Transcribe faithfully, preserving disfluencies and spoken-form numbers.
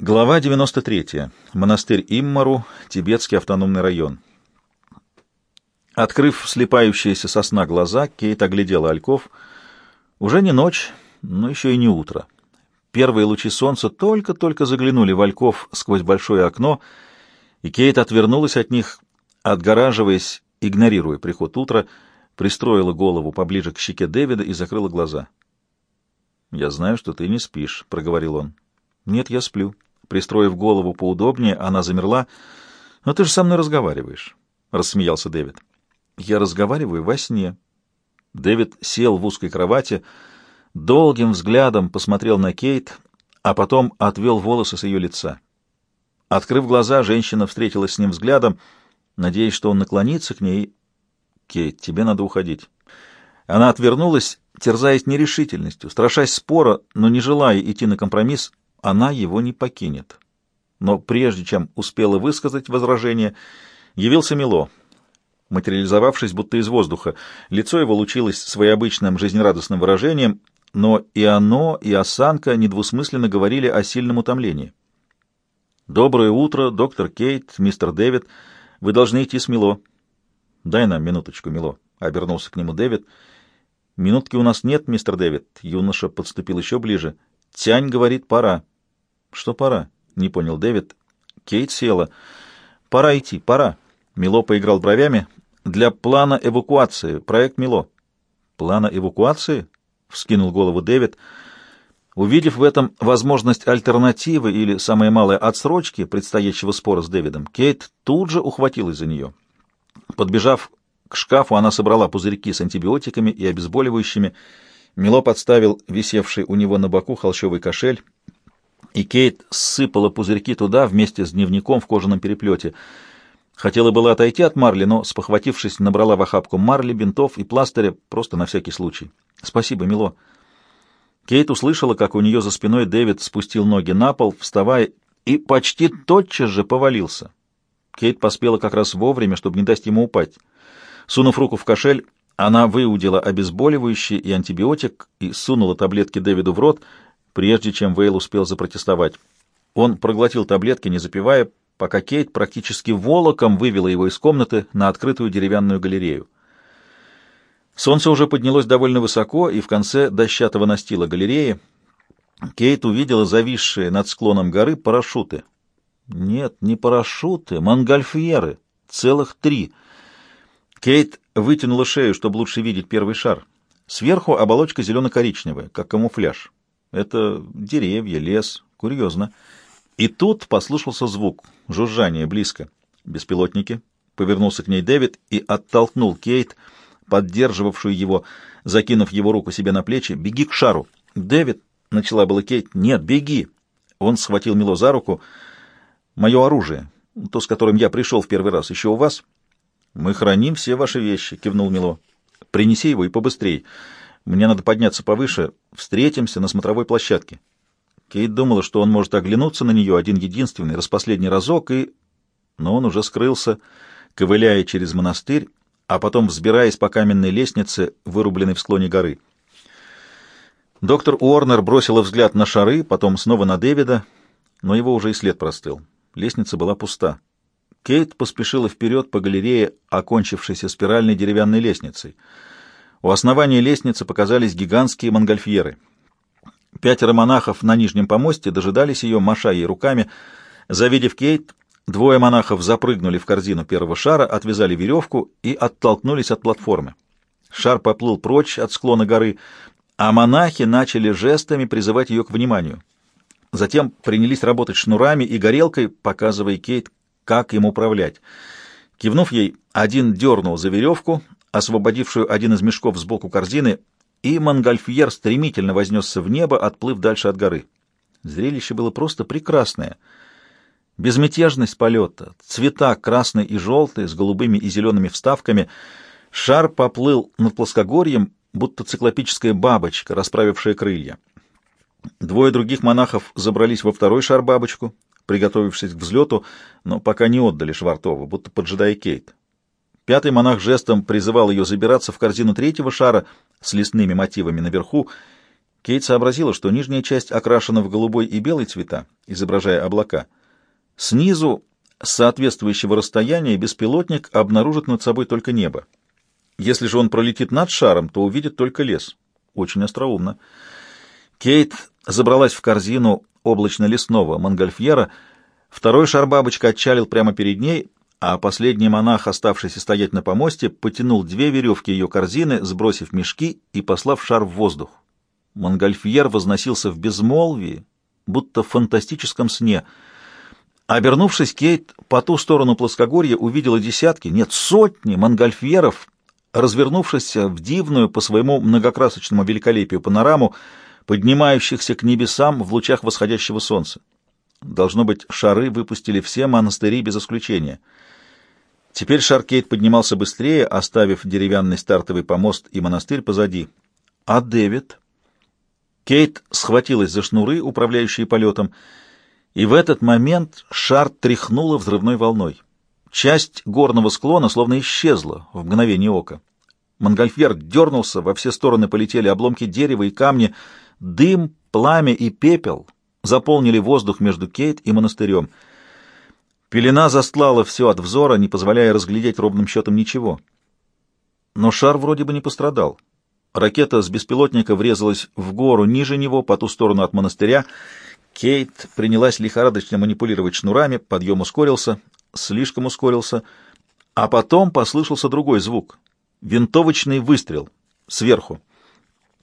Глава девяносто третья. Монастырь Иммару, Тибетский автономный район. Открыв слепающиеся со сна глаза, Кейт оглядела Альков. Уже не ночь, но еще и не утро. Первые лучи солнца только-только заглянули в Альков сквозь большое окно, и Кейт отвернулась от них, отгораживаясь, игнорируя приход утра, пристроила голову поближе к щеке Дэвида и закрыла глаза. «Я знаю, что ты не спишь», — проговорил он. «Нет, я сплю». Пристроив голову поудобнее, она замерла. «Но ты же со мной разговариваешь», — рассмеялся Дэвид. «Я разговариваю во сне». Дэвид сел в узкой кровати, долгим взглядом посмотрел на Кейт, а потом отвел волосы с ее лица. Открыв глаза, женщина встретилась с ним взглядом, надеясь, что он наклонится к ней. «Кейт, тебе надо уходить». Она отвернулась, терзаясь нерешительностью, страшась спора, но не желая идти на компромисс. Она его не покинет. Но прежде чем успела высказать возражение, явился Мило, материализовавшись будто из воздуха. Лицо его лучилось своеобычным жизнерадостным выражением, но и оно, и осанка недвусмысленно говорили о сильном утомлении. «Доброе утро, доктор Кейт, мистер Дэвид. Вы должны идти с Мило». «Дай нам минуточку, Мило», — обернулся к нему Дэвид. «Минутки у нас нет, мистер Дэвид». Юноша подступил еще ближе. «Тянь говорит, пора». «Что пора?» — не понял Дэвид. Кейт села. «Пора идти, пора». Мило поиграл бровями. «Для плана эвакуации. Проект Мило». «Плана эвакуации?» — вскинул голову Дэвид. Увидев в этом возможность альтернативы или, самое малое, отсрочки предстоящего спора с Дэвидом, Кейт тут же ухватилась за нее. Подбежав к шкафу, она собрала пузырьки с антибиотиками и обезболивающими. Мило подставил висевший у него на боку холщовый кошель, и Кейт ссыпала пузырьки туда вместе с дневником в кожаном переплете. Хотела было отойти от марли, но, спохватившись, набрала в охапку марли, бинтов и пластыря, просто на всякий случай. «Спасибо, Мило». Кейт услышала, как у нее за спиной Дэвид спустил ноги на пол, вставая, и почти тотчас же повалился. Кейт поспела как раз вовремя, чтобы не дать ему упасть. Сунув руку в кошель, она выудила обезболивающий и антибиотик и сунула таблетки Дэвиду в рот, прежде чем Вейл успел запротестовать. Он проглотил таблетки, не запивая, пока Кейт практически волоком вывела его из комнаты на открытую деревянную галерею. Солнце уже поднялось довольно высоко, и в конце дощатого настила галереи Кейт увидела зависшие над склоном горы парашюты. Нет, не парашюты, монгольфьеры, целых три. Кейт вытянула шею, чтобы лучше видеть первый шар. Сверху оболочка зелено-коричневая, как камуфляж. Это деревья, лес. Курьезно. И тут послышался звук. Жужжание близко. Беспилотники. Повернулся к ней Дэвид и оттолкнул Кейт, поддерживавшую его, закинув его руку себе на плечи. «Беги к шару!» «Дэвид!» — начала была Кейт. «Нет, беги!» Он схватил Мило за руку. «Мое оружие, то, с которым я пришел в первый раз, еще у вас?» «Мы храним все ваши вещи», — кивнул Мило. «Принеси его и побыстрей. Мне надо подняться повыше. Встретимся на смотровой площадке». Кейт думала, что он может оглянуться на нее один-единственный, распоследний разок, и... Но он уже скрылся, ковыляя через монастырь, а потом взбираясь по каменной лестнице, вырубленной в склоне горы. Доктор Уорнер бросила взгляд на шары, потом снова на Дэвида, но его уже и след простыл. Лестница была пуста. Кейт поспешила вперед по галерее, окончившейся спиральной деревянной лестницей. У основания лестницы показались гигантские монгольфьеры. Пятеро монахов на нижнем помосте дожидались ее, маша ей руками. Завидев Кейт, двое монахов запрыгнули в корзину первого шара, отвязали веревку и оттолкнулись от платформы. Шар поплыл прочь от склона горы, а монахи начали жестами призывать ее к вниманию. Затем принялись работать шнурами и горелкой, показывая Кейт, как им управлять. Кивнув ей, один дернул за веревку, освободившую один из мешков сбоку корзины, и монгольфьер стремительно вознесся в небо, отплыв дальше от горы. Зрелище было просто прекрасное. Безмятежность полета, цвета красный и желтый с голубыми и зелеными вставками. Шар поплыл над плоскогорьем, будто циклопическая бабочка, расправившая крылья. Двое других монахов забрались во второй шар-бабочку, приготовившись к взлету, но пока не отдали Швартову, будто поджидая Кейт. Пятый монах жестом призывал ее забираться в корзину третьего шара с лесными мотивами наверху. Кейт сообразила, что нижняя часть окрашена в голубой и белый цвета, изображая облака. Снизу, с соответствующего расстояния, беспилотник обнаружит над собой только небо. Если же он пролетит над шаром, то увидит только лес. Очень остроумно. Кейт забралась в корзину облачно-лесного монгольфьера. Второй шар-бабочка отчалил прямо перед ней, а последний монах, оставшийся стоять на помосте, потянул две веревки ее корзины, сбросив мешки и послав шар в воздух. Монгольфьер возносился в безмолвии, будто в фантастическом сне. Обернувшись, Кейт по ту сторону плоскогорья увидела десятки, нет, сотни монгольфьеров, развернувшихся в дивную по своему многокрасочному великолепию панораму, поднимающихся к небесам в лучах восходящего солнца. Должно быть, шары выпустили все монастыри без исключения. Теперь шар Кейт поднимался быстрее, оставив деревянный стартовый помост и монастырь позади. А Дэвид? Кейт схватилась за шнуры, управляющие полетом, и в этот момент шар тряхнуло взрывной волной. Часть горного склона словно исчезла в мгновение ока. Монгольфьер дернулся, во все стороны полетели обломки дерева и камни, дым, пламя и пепел заполнили воздух между Кейт и монастырем. Пелена застлала все от взора, не позволяя разглядеть ровным счетом ничего. Но шар вроде бы не пострадал. Ракета с беспилотника врезалась в гору ниже него, по ту сторону от монастыря. Кейт принялась лихорадочно манипулировать шнурами, подъем ускорился, слишком ускорился, а потом послышался другой звук — винтовочный выстрел сверху.